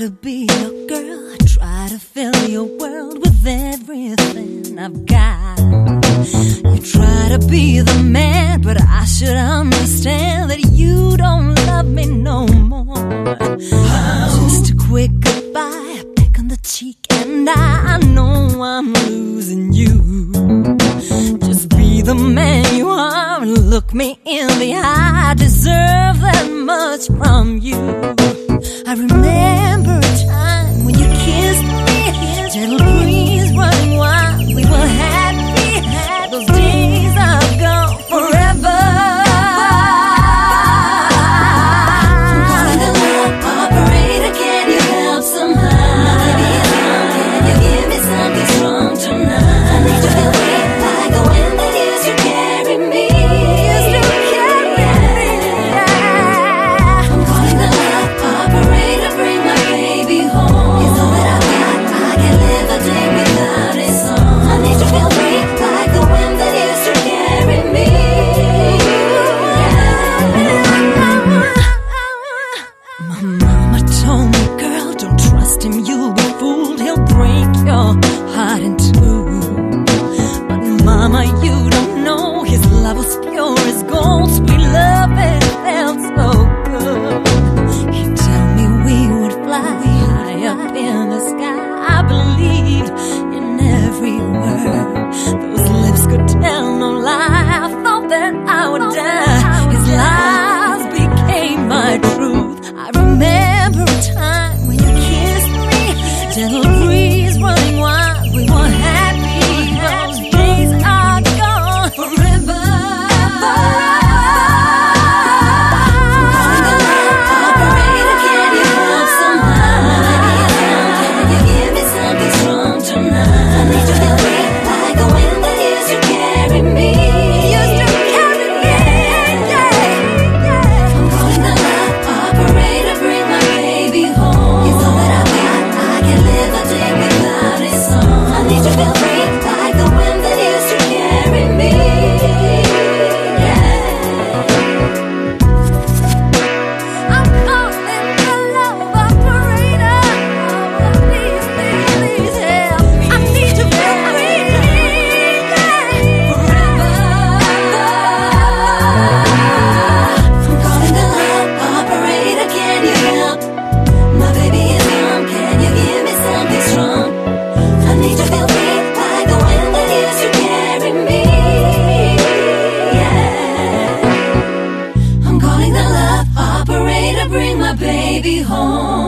to be your girl. I try to fill your world with everything I've got. You try to be the man, but I should understand that you don't love me no more. Just a quick goodbye, a peck on the cheek, and I know I'm losing you. Just be the man you are and look me in the eye. I deserve that much from you. I remember a time when you kissed me, gentle breeze running wild. We were happy, those days are gone forever. I'm calling the love operator, can you help somehow? Baby, can you give me something strong tonight? I need to feel weak like the wind that used to carry me. I'm calling the love operator, bring my baby home. It's all that I've got, I can't live a day without a song. I need to feel free like the wind that used to carry me. My mama told me, girl, don't trust him, you'll be fooled. He'll break your heart in two. But mama, you don't know, his love was pure as gold. Sweet love, it felt so good. He'd tell me we would fly high up in the sky. I believed in every word. Those lips could tell no lie. I thought that I would die. His lies became my truth. I remember a time when you kissed me, gentle breeze running wild. We were happy, those days are gone forever. Operator, can you help somehow? Can you give me something strong tonight? I need to feel free like the wind that used to carry me. I'm calling the love operator, bring my baby home. It's all that I've got, I can't live a day without a song. I need to feel free like the wind that used to carry me. I'm calling the love operator. Please, please help me. I need to feel free forever. I'm calling the love operator, can you help? My baby is young, can you give me something strong? I need to feel free like the wind that used to carry me. I'm calling the love operator, bring my baby home.